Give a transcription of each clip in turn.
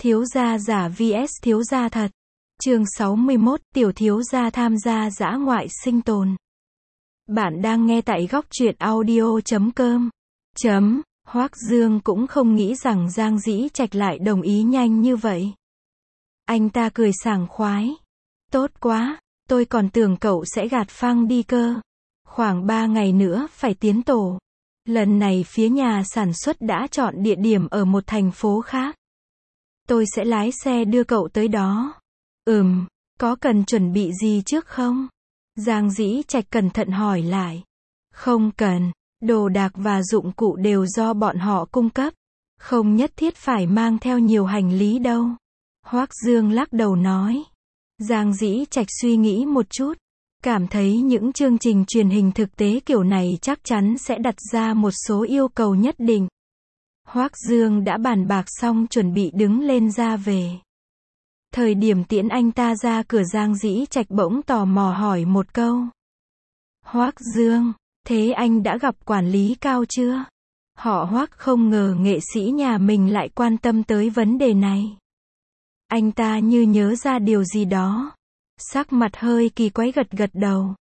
Thiếu gia giả vs thiếu gia thật. Chương 61, tiểu thiếu gia tham gia dã ngoại sinh tồn. Bạn đang nghe tại góc truyện audio.com. Hoắc Dương cũng không nghĩ rằng Giang Dĩ Trạch lại đồng ý nhanh như vậy. Anh ta cười sảng khoái. Tốt quá, tôi còn tưởng cậu sẽ gạt phăng đi cơ. Khoảng 3 ngày nữa phải tiến tổ. Lần này phía nhà sản xuất đã chọn địa điểm ở một thành phố khác. Tôi sẽ lái xe đưa cậu tới đó. Có cần chuẩn bị gì trước không? Giang Dĩ Trạch cẩn thận hỏi lại. Không cần, đồ đạc và dụng cụ đều do bọn họ cung cấp. Không nhất thiết phải mang theo nhiều hành lý đâu. Hoắc Dương lắc đầu nói. Giang Dĩ Trạch suy nghĩ một chút. Cảm thấy những chương trình truyền hình thực tế kiểu này chắc chắn sẽ đặt ra một số yêu cầu nhất định. Hoắc Dương đã bàn bạc xong chuẩn bị đứng lên ra về. Thời điểm tiễn anh ta ra cửa, Giang Dĩ Trạch bỗng tò mò hỏi một câu. Hoắc Dương, thế anh đã gặp quản lý Cao chưa? Họ Hoắc không ngờ nghệ sĩ nhà mình lại quan tâm tới vấn đề này. Anh ta như nhớ ra điều gì đó. Sắc mặt hơi kỳ quái gật gật đầu.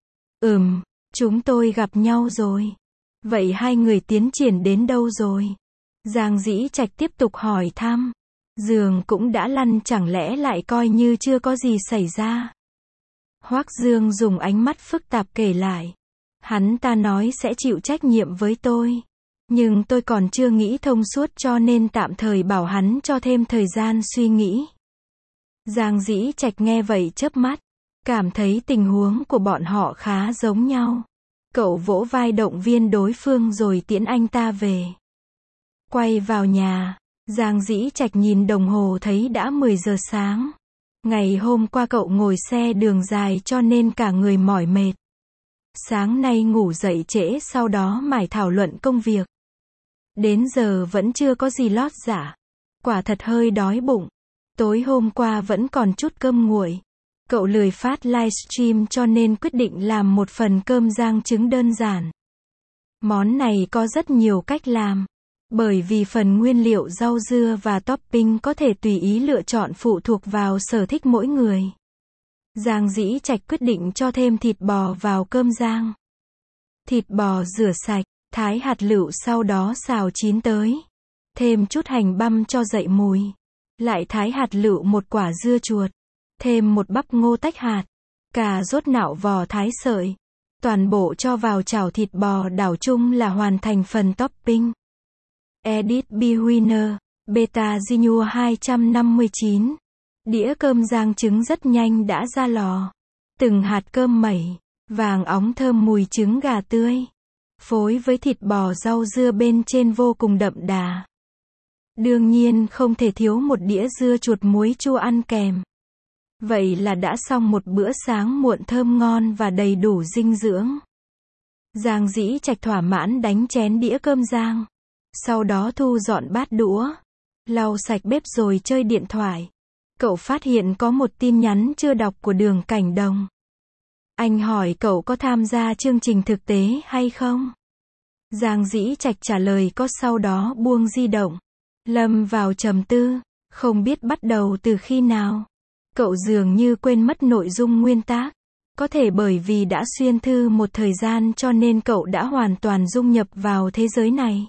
Chúng tôi gặp nhau rồi. Vậy hai người tiến triển đến đâu rồi? Giang Dĩ Trạch tiếp tục hỏi thăm. Giường cũng đã lăn, chẳng lẽ lại coi như chưa có gì xảy ra? Hoắc Dương dùng ánh mắt phức tạp kể lại. Hắn ta nói sẽ chịu trách nhiệm với tôi. Nhưng tôi còn chưa nghĩ thông suốt cho nên tạm thời bảo hắn cho thêm thời gian suy nghĩ. Giang Dĩ Trạch nghe vậy chớp mắt. Cảm thấy tình huống của bọn họ khá giống nhau. Cậu vỗ vai động viên đối phương rồi tiễn anh ta về. Quay vào nhà, Giang Dĩ Trạch nhìn đồng hồ thấy đã 10 giờ sáng. Ngày hôm qua cậu ngồi xe đường dài cho nên cả người mỏi mệt. Sáng nay ngủ dậy trễ, sau đó mải thảo luận công việc. Đến giờ vẫn chưa có gì lót dạ. Quả thật hơi đói bụng. Tối hôm qua vẫn còn chút cơm nguội. Cậu lười phát livestream cho nên quyết định làm một phần cơm rang trứng đơn giản. Món này có rất nhiều cách làm. Bởi vì phần nguyên liệu rau dưa và topping có thể tùy ý lựa chọn phụ thuộc vào sở thích mỗi người. Giang Dĩ Trạch quyết định cho thêm thịt bò vào cơm rang. Thịt bò rửa sạch, thái hạt lựu sau đó xào chín tới. Thêm chút hành băm cho dậy mùi. Lại thái hạt lựu một quả dưa chuột. Thêm một bắp ngô tách hạt. Cà rốt nạo vỏ thái sợi. Toàn bộ cho vào chảo thịt bò, đảo chung là hoàn thành phần topping. Edit Bewinner, Beta Zinua 259. Đĩa cơm rang trứng rất nhanh đã ra lò. Từng hạt cơm mẩy, vàng óng thơm mùi trứng gà tươi. Phối với thịt bò rau dưa bên trên vô cùng đậm đà. Đương nhiên không thể thiếu một đĩa dưa chuột muối chua ăn kèm. Vậy là đã xong một bữa sáng muộn thơm ngon và đầy đủ dinh dưỡng. Giang Dĩ Trạch thỏa mãn đánh chén đĩa cơm rang. Sau đó thu dọn bát đũa. Lau sạch bếp rồi chơi điện thoại. Cậu phát hiện có một tin nhắn chưa đọc của Đường Cảnh Đồng. Anh hỏi cậu có tham gia chương trình thực tế hay không? Giang Dĩ Trạch trả lời có, sau đó buông di động. Lâm vào trầm tư. Không biết bắt đầu từ khi nào. Cậu dường như quên mất nội dung nguyên tác. Có thể bởi vì đã xuyên thư một thời gian cho nên cậu đã hoàn toàn dung nhập vào thế giới này.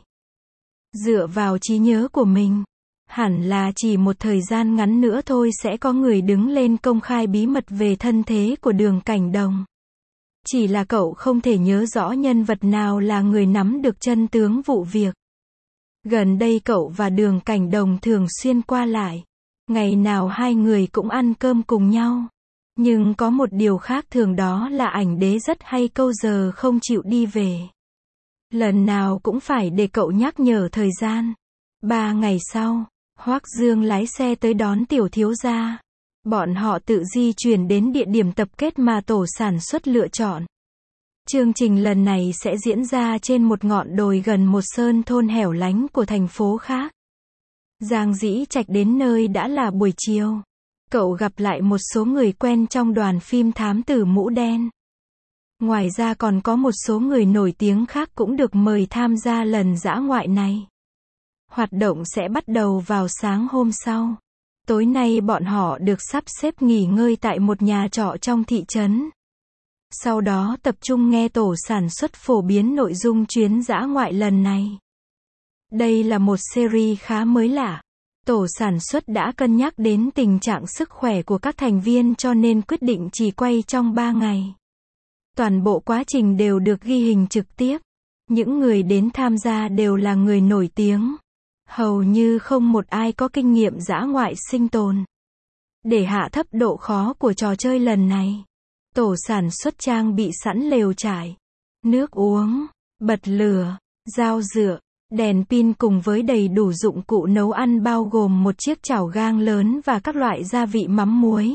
Dựa vào trí nhớ của mình, hẳn là chỉ một thời gian ngắn nữa thôi sẽ có người đứng lên công khai bí mật về thân thế của Đường Cảnh Đồng. Chỉ là cậu không thể nhớ rõ nhân vật nào là người nắm được chân tướng vụ việc. Gần đây cậu và Đường Cảnh Đồng thường xuyên qua lại. Ngày nào hai người cũng ăn cơm cùng nhau. Nhưng có một điều khác thường, đó là ảnh đế rất hay câu giờ không chịu đi về. Lần nào cũng phải để cậu nhắc nhở thời gian. 3 ngày sau, Hoắc Dương lái xe tới đón tiểu thiếu gia. Bọn họ tự di chuyển đến địa điểm tập kết mà tổ sản xuất lựa chọn. Chương trình lần này sẽ diễn ra trên một ngọn đồi gần một sơn thôn hẻo lánh của thành phố khác. Giang Dĩ Trạch đến nơi đã là buổi chiều. Cậu gặp lại một số người quen trong đoàn phim Thám Tử Mũ Đen. Ngoài ra còn có một số người nổi tiếng khác cũng được mời tham gia lần dã ngoại này. Hoạt động sẽ bắt đầu vào sáng hôm sau. Tối nay bọn họ được sắp xếp nghỉ ngơi tại một nhà trọ trong thị trấn. Sau đó tập trung nghe tổ sản xuất phổ biến nội dung chuyến dã ngoại lần này. Đây là một series khá mới lạ. Tổ sản xuất đã cân nhắc đến tình trạng sức khỏe của các thành viên cho nên quyết định chỉ quay trong 3 ngày. Toàn bộ quá trình đều được ghi hình trực tiếp. Những người đến tham gia đều là người nổi tiếng. Hầu như không một ai có kinh nghiệm dã ngoại sinh tồn. Để hạ thấp độ khó của trò chơi lần này, tổ sản xuất trang bị sẵn lều trải, nước uống, bật lửa, dao rửa, đèn pin cùng với đầy đủ dụng cụ nấu ăn bao gồm một chiếc chảo gang lớn và các loại gia vị mắm muối.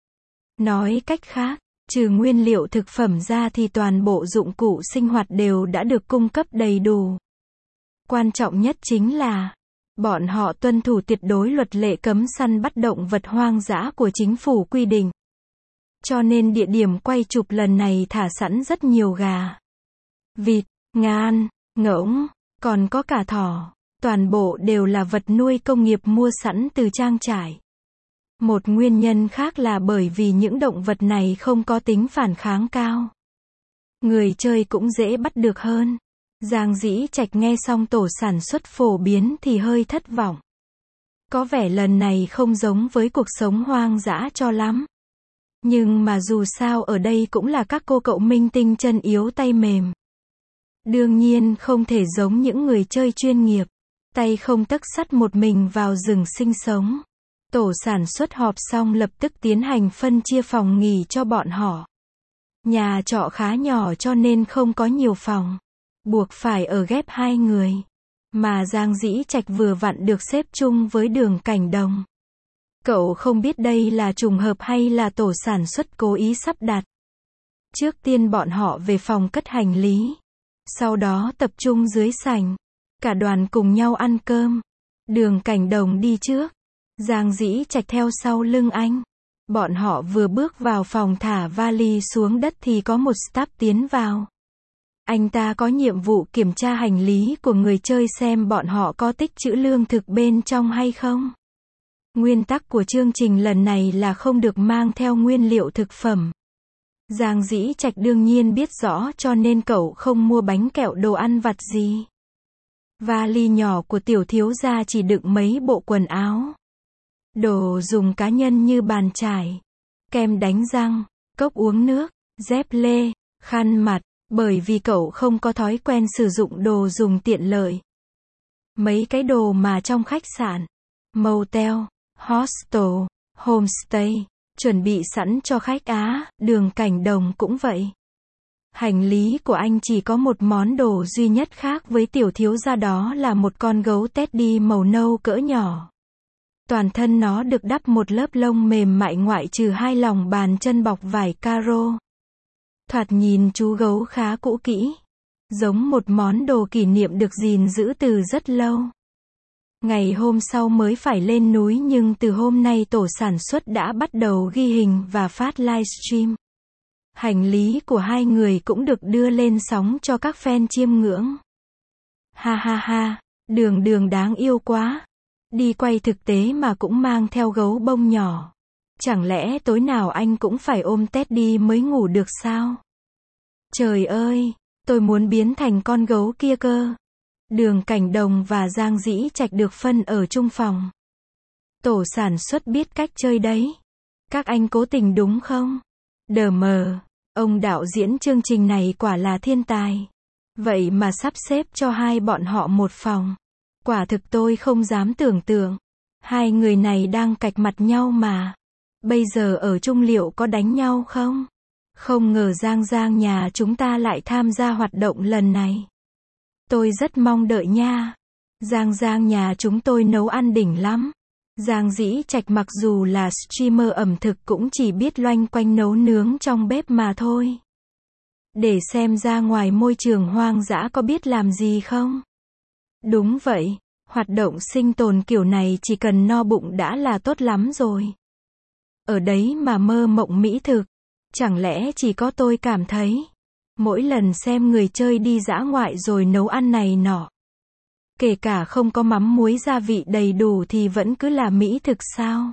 Nói cách khác, trừ nguyên liệu thực phẩm ra thì toàn bộ dụng cụ sinh hoạt đều đã được cung cấp đầy đủ. Quan trọng nhất chính là, bọn họ tuân thủ tuyệt đối luật lệ cấm săn bắt động vật hoang dã của chính phủ quy định. Cho nên địa điểm quay chụp lần này thả sẵn rất nhiều gà, vịt, ngan, ngỗng, còn có cả thỏ. Toàn bộ đều là vật nuôi công nghiệp mua sẵn từ trang trại. Một nguyên nhân khác là bởi vì những động vật này không có tính phản kháng cao. Người chơi cũng dễ bắt được hơn. Giang Dĩ Trạch nghe xong tổ sản xuất phổ biến thì hơi thất vọng. Có vẻ lần này không giống với cuộc sống hoang dã cho lắm. Nhưng mà dù sao ở đây cũng là các cô cậu minh tinh chân yếu tay mềm. Đương nhiên không thể giống những người chơi chuyên nghiệp. Tay không tấc sắt một mình vào rừng sinh sống. Tổ sản xuất họp xong lập tức tiến hành phân chia phòng nghỉ cho bọn họ. Nhà trọ khá nhỏ cho nên không có nhiều phòng. Buộc phải ở ghép 2 người. Mà Giang Dĩ Trạch vừa vặn được xếp chung với Đường Cảnh Đồng. Cậu không biết đây là trùng hợp hay là tổ sản xuất cố ý sắp đặt. Trước tiên bọn họ về phòng cất hành lý. Sau đó tập trung dưới sảnh. Cả đoàn cùng nhau ăn cơm. Đường Cảnh Đồng đi trước. Giang Dĩ Trạch theo sau lưng anh. Bọn họ vừa bước vào phòng thả vali xuống đất thì có một staff tiến vào. Anh ta có nhiệm vụ kiểm tra hành lý của người chơi xem bọn họ có tích trữ lương thực bên trong hay không. Nguyên tắc của chương trình lần này là không được mang theo nguyên liệu thực phẩm. Giang Dĩ Trạch đương nhiên biết rõ cho nên cậu không mua bánh kẹo đồ ăn vặt gì. Vali nhỏ của tiểu thiếu gia chỉ đựng mấy bộ quần áo. Đồ dùng cá nhân như bàn chải, kem đánh răng, cốc uống nước, dép lê, khăn mặt, bởi vì cậu không có thói quen sử dụng đồ dùng tiện lợi. Mấy cái đồ mà trong khách sạn, motel, hostel, homestay, chuẩn bị sẵn cho khách Á, Đường Cảnh Đồng cũng vậy. Hành lý của anh chỉ có một món đồ duy nhất khác với tiểu thiếu gia đó là một con gấu Teddy màu nâu cỡ nhỏ. Toàn thân nó được đắp một lớp lông mềm mại ngoại trừ 2 lòng bàn chân bọc vải caro. Thoạt nhìn chú gấu khá cũ kỹ. Giống một món đồ kỷ niệm được gìn giữ từ rất lâu. Ngày hôm sau mới phải lên núi nhưng từ hôm nay tổ sản xuất đã bắt đầu ghi hình và phát livestream. Hành lý của 2 người cũng được đưa lên sóng cho các fan chiêm ngưỡng. Ha ha ha, Đường đáng yêu quá. Đi quay thực tế mà cũng mang theo gấu bông nhỏ. Chẳng lẽ tối nào anh cũng phải ôm Teddy mới ngủ được sao? Trời ơi, tôi muốn biến thành con gấu kia cơ. Đường Cảnh Đồng và Giang Dĩ Trạch được phân ở chung phòng. Tổ sản xuất biết cách chơi đấy. Các anh cố tình đúng không? Đờ mờ, ông đạo diễn chương trình này quả là thiên tài. Vậy mà sắp xếp cho 2 bọn họ một phòng. Quả thực tôi không dám tưởng tượng. 2 người này đang cạch mặt nhau mà. Bây giờ ở chung liệu có đánh nhau không? Không ngờ Giang nhà chúng ta lại tham gia hoạt động lần này. Tôi rất mong đợi nha. Giang nhà chúng tôi nấu ăn đỉnh lắm. Giang Dĩ Trạch mặc dù là streamer ẩm thực cũng chỉ biết loanh quanh nấu nướng trong bếp mà thôi. Để xem ra ngoài môi trường hoang dã có biết làm gì không? Đúng vậy, hoạt động sinh tồn kiểu này chỉ cần no bụng đã là tốt lắm rồi. Ở đấy mà mơ mộng mỹ thực. Chẳng lẽ chỉ có tôi cảm thấy. Mỗi lần xem người chơi đi dã ngoại rồi nấu ăn này nọ. Kể cả không có mắm muối gia vị đầy đủ thì vẫn cứ là mỹ thực sao?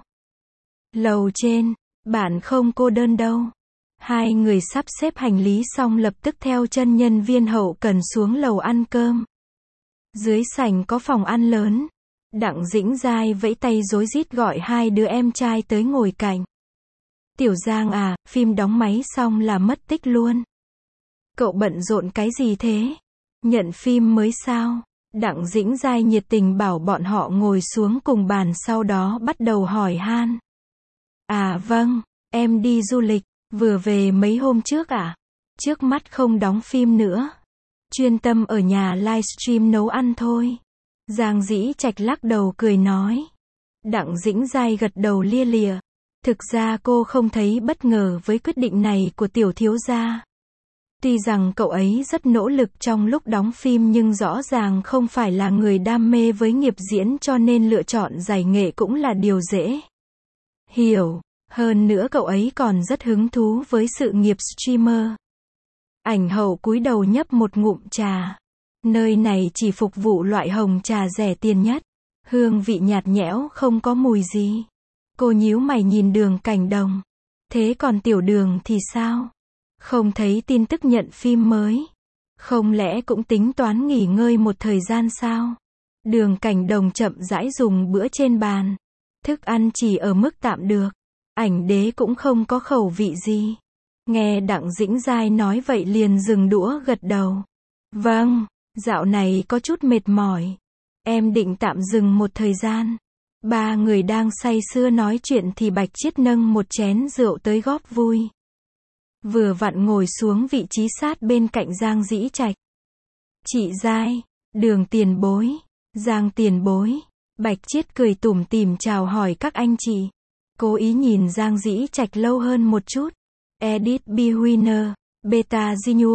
Lầu trên, bạn không cô đơn đâu. Hai người sắp xếp hành lý xong lập tức theo chân nhân viên hậu cần xuống lầu ăn cơm. Dưới sảnh có phòng ăn lớn. Đặng Dĩnh Giai vẫy tay rối rít gọi hai đứa em trai tới ngồi cạnh. Tiểu Giang à, phim đóng máy xong là mất tích luôn. Cậu bận rộn cái gì thế? Nhận phim mới sao? Đặng Dĩnh Giai nhiệt tình bảo bọn họ ngồi xuống cùng bàn, sau đó bắt đầu hỏi han. À vâng, em đi du lịch, vừa về mấy hôm trước à? Trước mắt không đóng phim nữa. Chuyên tâm ở nhà livestream nấu ăn thôi. Giang Dĩ Trạch lắc đầu cười nói. Đặng Dĩnh Giai gật đầu lia lịa. Thực ra cô không thấy bất ngờ với quyết định này của tiểu thiếu gia. Tuy rằng cậu ấy rất nỗ lực trong lúc đóng phim nhưng rõ ràng không phải là người đam mê với nghiệp diễn, cho nên lựa chọn giải nghệ cũng là điều dễ hiểu. Hơn nữa cậu ấy còn rất hứng thú với sự nghiệp streamer. Ảnh hậu cúi đầu nhấp một ngụm trà. Nơi này chỉ phục vụ loại hồng trà rẻ tiền nhất. Hương vị nhạt nhẽo không có mùi gì. Cô nhíu mày nhìn Đường Cảnh Đồng. Thế còn Tiểu Đường thì sao? Không thấy tin tức nhận phim mới. Không lẽ cũng tính toán nghỉ ngơi một thời gian sao? Đường Cảnh Đồng chậm rãi dùng bữa trên bàn. Thức ăn chỉ ở mức tạm được. Ảnh đế cũng không có khẩu vị gì. Nghe Đặng Dĩnh Giai nói vậy liền dừng đũa gật đầu. Vâng, dạo này có chút mệt mỏi. Em định tạm dừng một thời gian. Ba người đang say sưa nói chuyện thì Bạch Chiết nâng một chén rượu tới góp vui. Vừa vặn ngồi xuống vị trí sát bên cạnh Giang Dĩ Trạch. Chị Giai, Đường tiền bối, Giang tiền bối. Bạch Chiết cười tủm tỉm chào hỏi các anh chị. Cố ý nhìn Giang Dĩ Trạch lâu hơn một chút. Edit B. Winner, Beta Genu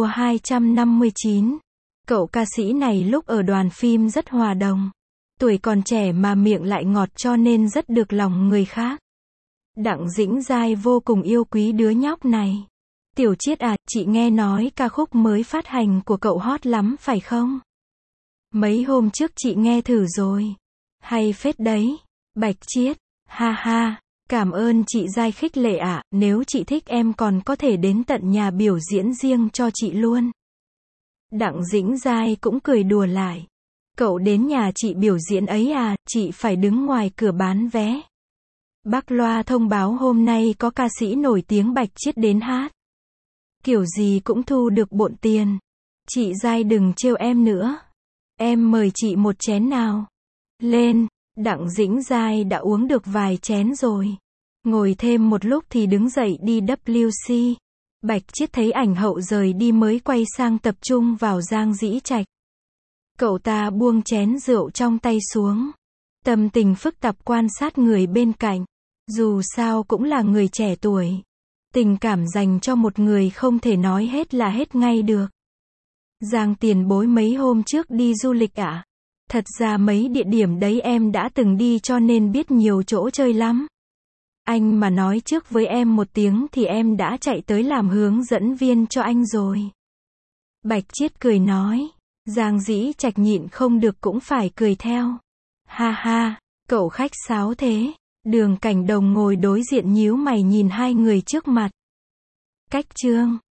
259. Cậu ca sĩ này lúc ở đoàn phim rất hòa đồng. Tuổi còn trẻ mà miệng lại ngọt cho nên rất được lòng người khác. Đặng Dĩnh Giai vô cùng yêu quý đứa nhóc này. Tiểu Chiết à, chị nghe nói ca khúc mới phát hành của cậu hot lắm phải không? Mấy hôm trước chị nghe thử rồi. Hay phết đấy. Bạch Chiết, ha ha, cảm ơn chị Giai khích lệ ạ, nếu chị thích em còn có thể đến tận nhà biểu diễn riêng cho chị luôn. Đặng Dĩnh Giai cũng cười đùa lại. Cậu đến nhà chị biểu diễn ấy à, chị phải đứng ngoài cửa bán vé. Bác loa thông báo hôm nay có ca sĩ nổi tiếng Bạch Chiết đến hát. Kiểu gì cũng thu được bộn tiền. Chị Giai đừng trêu em nữa. Em mời chị một chén nào. Lên, Đặng Dĩnh Giai đã uống được vài chén rồi. Ngồi thêm một lúc thì đứng dậy đi WC. Bạch Chiết thấy ảnh hậu rời đi mới quay sang tập trung vào Giang Dĩ Trạch. Cậu ta buông chén rượu trong tay xuống. Tâm tình phức tạp quan sát người bên cạnh. Dù sao cũng là người trẻ tuổi. Tình cảm dành cho một người không thể nói hết là hết ngay được. Giang tiền bối mấy hôm trước đi du lịch ạ? Thật ra mấy địa điểm đấy em đã từng đi cho nên biết nhiều chỗ chơi lắm. Anh mà nói trước với em một tiếng thì em đã chạy tới làm hướng dẫn viên cho anh rồi. Bạch Chiết cười nói. Giang Dĩ Trạch nhịn không được cũng phải cười theo. Ha ha, cậu khách sáo thế. Đường Cảnh Đồng ngồi đối diện nhíu mày nhìn hai người trước mặt. Cách chương